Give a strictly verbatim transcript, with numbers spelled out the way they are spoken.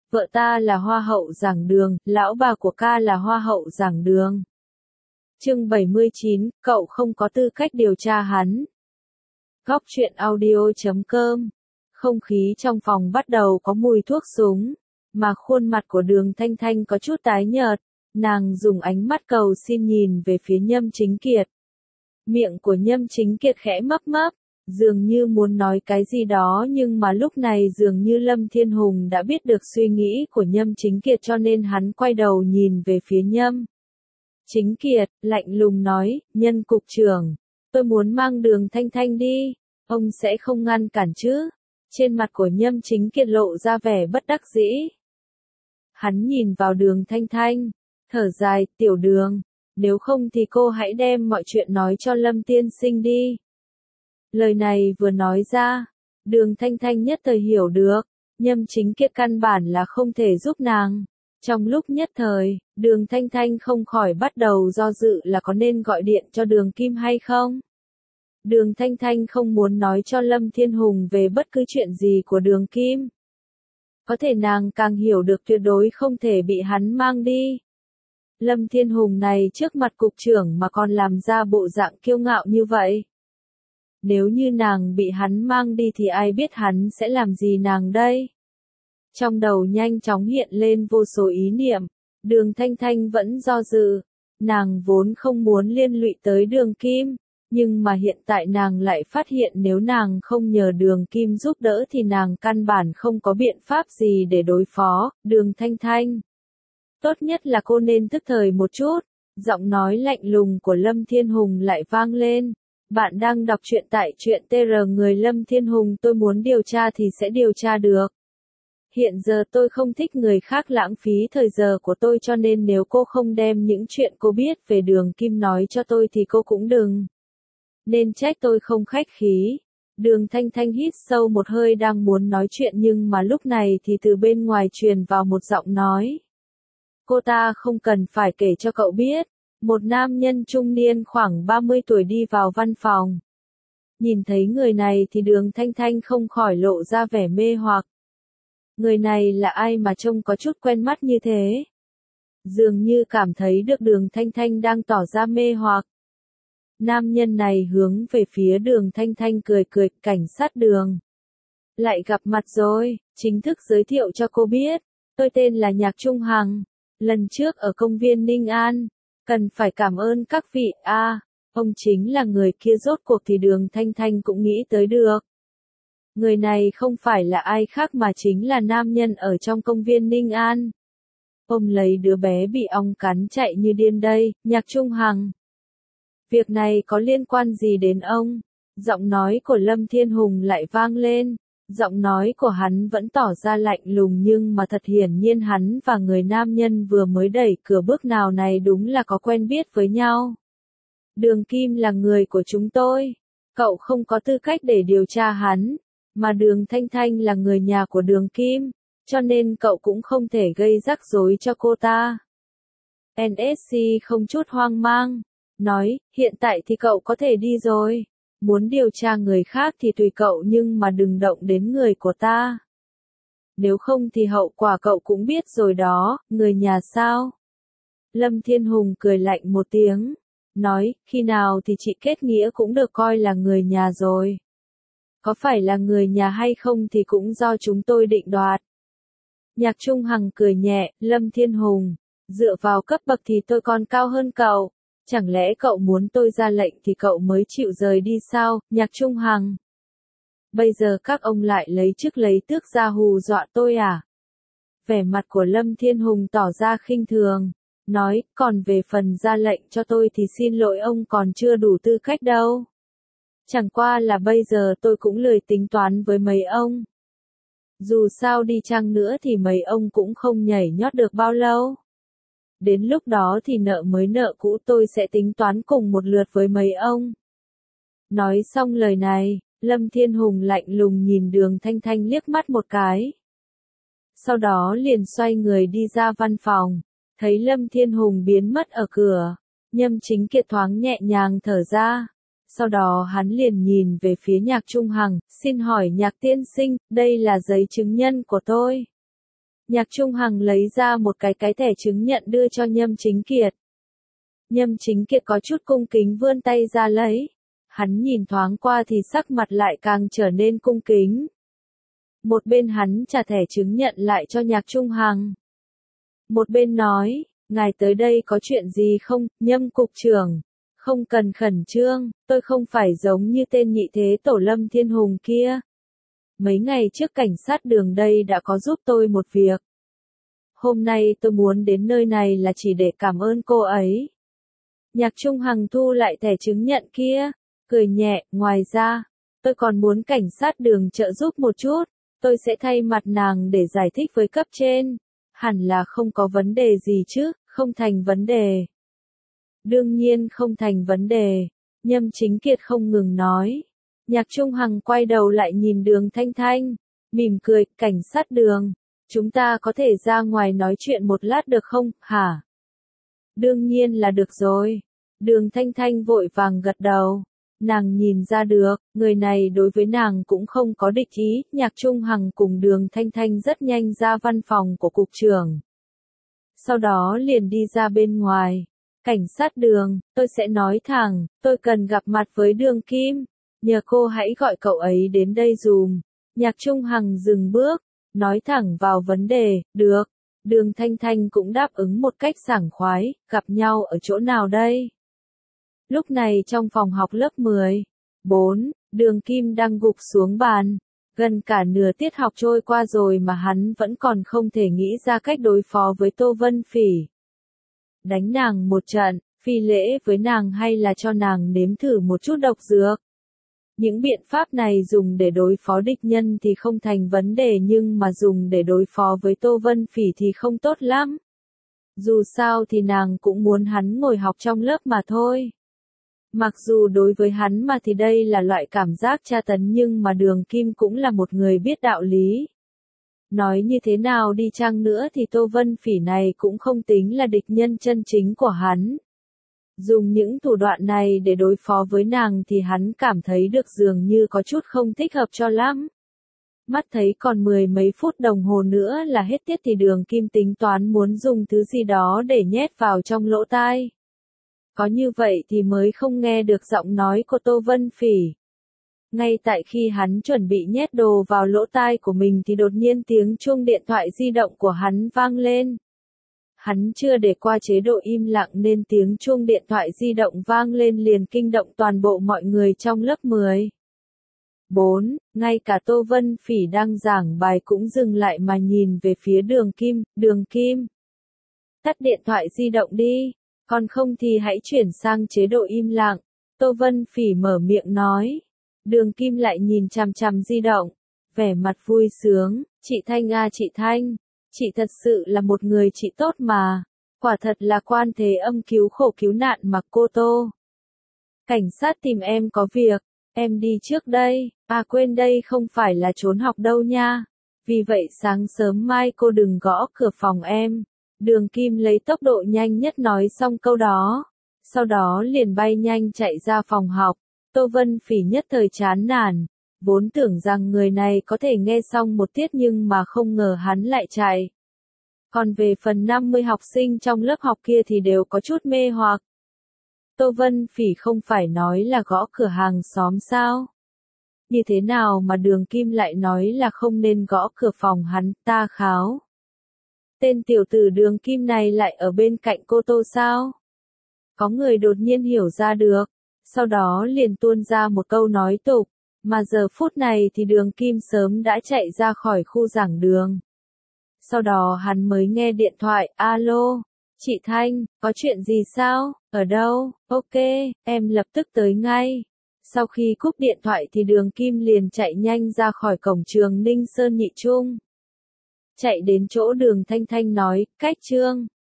vợ ta là hoa hậu giảng đường, lão bà của ca là hoa hậu giảng đường. Chương bảy mươi chín, cậu không có tư cách điều tra hắn. Góc truyện audio chấm com. Không khí trong phòng bắt đầu có mùi thuốc súng, mà khuôn mặt của Đường Thanh Thanh có chút tái nhợt, nàng dùng ánh mắt cầu xin nhìn về phía Nhâm Chính Kiệt. Miệng của Nhâm Chính Kiệt khẽ mấp mấp, dường như muốn nói cái gì đó nhưng mà lúc này dường như Lâm Thiên Hùng đã biết được suy nghĩ của Nhâm Chính Kiệt cho nên hắn quay đầu nhìn về phía Nhâm Chính Kiệt, lạnh lùng nói, Nhân cục trưởng, tôi muốn mang Đường Thanh Thanh đi, ông sẽ không ngăn cản chứ? Trên mặt của Nhâm Chính Kiệt lộ ra vẻ bất đắc dĩ. Hắn nhìn vào Đường Thanh Thanh, thở dài, tiểu Đường, nếu không thì cô hãy đem mọi chuyện nói cho Lâm tiên sinh đi. Lời này vừa nói ra, Đường Thanh Thanh nhất thời hiểu được, Nhâm Chính Kiệt căn bản là không thể giúp nàng. Trong lúc nhất thời, Đường Thanh Thanh không khỏi bắt đầu do dự là có nên gọi điện cho Đường Kim hay không. Đường Thanh Thanh không muốn nói cho Lâm Thiên Hùng về bất cứ chuyện gì của Đường Kim. Có thể nàng càng hiểu được tuyệt đối không thể bị hắn mang đi. Lâm Thiên Hùng này trước mặt cục trưởng mà còn làm ra bộ dạng kiêu ngạo như vậy. Nếu như nàng bị hắn mang đi thì ai biết hắn sẽ làm gì nàng đây? Trong đầu nhanh chóng hiện lên vô số ý niệm, Đường Thanh Thanh vẫn do dự, nàng vốn không muốn liên lụy tới Đường Kim, nhưng mà hiện tại nàng lại phát hiện nếu nàng không nhờ Đường Kim giúp đỡ thì nàng căn bản không có biện pháp gì để đối phó, Đường Thanh Thanh. Tốt nhất là cô nên thức thời một chút, giọng nói lạnh lùng của Lâm Thiên Hùng lại vang lên. Bạn đang đọc truyện tại truyện tê rờ người Lâm Thiên Hùng, tôi muốn điều tra thì sẽ điều tra được. Hiện giờ tôi không thích người khác lãng phí thời giờ của tôi cho nên nếu cô không đem những chuyện cô biết về Đường Kim nói cho tôi thì cô cũng đừng nên trách tôi không khách khí. Đường Thanh Thanh hít sâu một hơi đang muốn nói chuyện nhưng mà lúc này thì từ bên ngoài truyền vào một giọng nói. Cô ta không cần phải kể cho cậu biết. Một nam nhân trung niên khoảng ba mươi tuổi đi vào văn phòng. Nhìn thấy người này thì Đường Thanh Thanh không khỏi lộ ra vẻ mê hoặc. Người này là ai mà trông có chút quen mắt như thế? Dường như cảm thấy được Đường Thanh Thanh đang tỏ ra mê hoặc. Nam nhân này hướng về phía Đường Thanh Thanh cười cười, cảnh sát Đường. Lại gặp mặt rồi, chính thức giới thiệu cho cô biết. Tôi tên là Nhạc Trung Hằng. Lần trước ở công viên Ninh An. Cần phải cảm ơn các vị, a, à, ông chính là người kia rốt cuộc thì Đường Thanh Thanh cũng nghĩ tới được. Người này không phải là ai khác mà chính là nam nhân ở trong công viên Ninh An. Ôm lấy đứa bé bị ong cắn chạy như điên đây, Nhạc Trung Hằng. Việc này có liên quan gì đến ông? Giọng nói của Lâm Thiên Hùng lại vang lên. Giọng nói của hắn vẫn tỏ ra lạnh lùng nhưng mà thật hiển nhiên hắn và người nam nhân vừa mới đẩy cửa bước nào này đúng là có quen biết với nhau. Đường Kim là người của chúng tôi. Cậu không có tư cách để điều tra hắn. Mà Đường Thanh Thanh là người nhà của Đường Kim. Cho nên cậu cũng không thể gây rắc rối cho cô ta. en ét xê không chút hoang mang. Nói, hiện tại thì cậu có thể đi rồi. Muốn điều tra người khác thì tùy cậu nhưng mà đừng động đến người của ta. Nếu không thì hậu quả cậu cũng biết rồi đó, người nhà sao? Lâm Thiên Hùng cười lạnh một tiếng. Nói, khi nào thì chị kết nghĩa cũng được coi là người nhà rồi. Có phải là người nhà hay không thì cũng do chúng tôi định đoạt. Nhạc Trung Hằng cười nhẹ, Lâm Thiên Hùng. Dựa vào cấp bậc thì tôi còn cao hơn cậu. Chẳng lẽ cậu muốn tôi ra lệnh thì cậu mới chịu rời đi sao, Nhạc Trung Hằng? Bây giờ các ông lại lấy chức lấy tước ra hù dọa tôi à? Vẻ mặt của Lâm Thiên Hùng tỏ ra khinh thường. Nói, còn về phần ra lệnh cho tôi thì xin lỗi ông còn chưa đủ tư cách đâu. Chẳng qua là bây giờ tôi cũng lười tính toán với mấy ông. Dù sao đi chăng nữa thì mấy ông cũng không nhảy nhót được bao lâu. Đến lúc đó thì nợ mới nợ cũ tôi sẽ tính toán cùng một lượt với mấy ông. Nói xong lời này, Lâm Thiên Hùng lạnh lùng nhìn Đường Thanh Thanh liếc mắt một cái. Sau đó liền xoay người đi ra văn phòng, thấy Lâm Thiên Hùng biến mất ở cửa, Nhâm Chính Kiệt thoáng nhẹ nhàng thở ra. Sau đó hắn liền nhìn về phía Nhạc Trung Hằng, xin hỏi Nhạc tiên sinh, đây là giấy chứng nhân của tôi. Nhạc Trung Hằng lấy ra một cái cái thẻ chứng nhận đưa cho Nhâm Chính Kiệt. Nhâm Chính Kiệt có chút cung kính vươn tay ra lấy. Hắn nhìn thoáng qua thì sắc mặt lại càng trở nên cung kính. Một bên hắn trả thẻ chứng nhận lại cho Nhạc Trung Hằng. Một bên nói, ngài tới đây có chuyện gì không, Nhâm cục trưởng? Không cần khẩn trương, tôi không phải giống như tên nhị thế tổ Lâm Thiên Hùng kia. Mấy ngày trước cảnh sát đường đây đã có giúp tôi một việc. Hôm nay tôi muốn đến nơi này là chỉ để cảm ơn cô ấy. Nhạc Trung Hằng thu lại thẻ chứng nhận kia, cười nhẹ, ngoài ra, tôi còn muốn cảnh sát đường trợ giúp một chút, tôi sẽ thay mặt nàng để giải thích với cấp trên. Hẳn là không có vấn đề gì chứ, không thành vấn đề. Đương nhiên không thành vấn đề, Nhâm Chính Kiệt không ngừng nói. Nhạc Trung Hằng quay đầu lại nhìn Đường Thanh Thanh, mỉm cười, cảnh sát Đường, chúng ta có thể ra ngoài nói chuyện một lát được không, hả? Đương nhiên là được rồi. Đường Thanh Thanh vội vàng gật đầu. Nàng nhìn ra được, người này đối với nàng cũng không có địch ý. Nhạc Trung Hằng cùng Đường Thanh Thanh rất nhanh ra văn phòng của cục trưởng. Sau đó liền đi ra bên ngoài. Cảnh sát Đường, tôi sẽ nói thẳng, tôi cần gặp mặt với Đường Kim. Nhờ cô hãy gọi cậu ấy đến đây dùm. Nhạc Trung Hằng dừng bước, nói thẳng vào vấn đề, được. Đường Thanh Thanh cũng đáp ứng một cách sảng khoái, gặp nhau ở chỗ nào đây? Lúc này trong phòng học lớp mười bốn, Đường Kim đang gục xuống bàn. Gần cả nửa tiết học trôi qua rồi mà hắn vẫn còn không thể nghĩ ra cách đối phó với Tô Vân Phỉ. Đánh nàng một trận, phi lễ với nàng hay là cho nàng nếm thử một chút độc dược? Những biện pháp này dùng để đối phó địch nhân thì không thành vấn đề nhưng mà dùng để đối phó với Tô Vân Phỉ thì không tốt lắm. Dù sao thì nàng cũng muốn hắn ngồi học trong lớp mà thôi. Mặc dù đối với hắn mà thì đây là loại cảm giác tra tấn nhưng mà Đường Kim cũng là một người biết đạo lý. Nói như thế nào đi chăng nữa thì Tô Vân Phỉ này cũng không tính là địch nhân chân chính của hắn. Dùng những thủ đoạn này để đối phó với nàng thì hắn cảm thấy được dường như có chút không thích hợp cho lắm. Mắt thấy còn mười mấy phút đồng hồ nữa là hết tiết thì Đường Kim tính toán muốn dùng thứ gì đó để nhét vào trong lỗ tai. Có như vậy thì mới không nghe được giọng nói của Tô Vân Phỉ. Ngay tại khi hắn chuẩn bị nhét đồ vào lỗ tai của mình thì đột nhiên tiếng chuông điện thoại di động của hắn vang lên. Hắn chưa để qua chế độ im lặng nên tiếng chuông điện thoại di động vang lên liền kinh động toàn bộ mọi người trong lớp mười bốn, ngay cả Tô Vân Phỉ đang giảng bài cũng dừng lại mà nhìn về phía Đường Kim, Đường Kim. Tắt điện thoại di động đi, còn không thì hãy chuyển sang chế độ im lặng. Tô Vân Phỉ mở miệng nói. Đường Kim lại nhìn chằm chằm di động, vẻ mặt vui sướng, chị Thanh à chị Thanh, chị thật sự là một người chị tốt mà, quả thật là quan thế âm cứu khổ cứu nạn mà cô Tô. Cảnh sát tìm em có việc, em đi trước đây, à quên đây không phải là trốn học đâu nha, vì vậy sáng sớm mai cô đừng gõ cửa phòng em. Đường Kim lấy tốc độ nhanh nhất nói xong câu đó, sau đó liền bay nhanh chạy ra phòng học. Tô Vân Phỉ nhất thời chán nản, vốn tưởng rằng người này có thể nghe xong một tiết nhưng mà không ngờ hắn lại chạy. Còn về phần năm mươi học sinh trong lớp học kia thì đều có chút mê hoặc. Tô Vân Phỉ không phải nói là gõ cửa hàng xóm sao? Như thế nào mà Đường Kim lại nói là không nên gõ cửa phòng hắn, ta kháo. Tên tiểu tử Đường Kim này lại ở bên cạnh cô Tô sao? Có người đột nhiên hiểu ra được. Sau đó liền tuôn ra một câu nói tục, mà giờ phút này thì Đường Kim sớm đã chạy ra khỏi khu giảng đường. Sau đó hắn mới nghe điện thoại, alo, chị Thanh, có chuyện gì sao, ở đâu, ok, em lập tức tới ngay. Sau khi cúp điện thoại thì Đường Kim liền chạy nhanh ra khỏi cổng trường Ninh Sơn Nhị Trung. Chạy đến chỗ Đường Thanh Thanh nói, cách trương.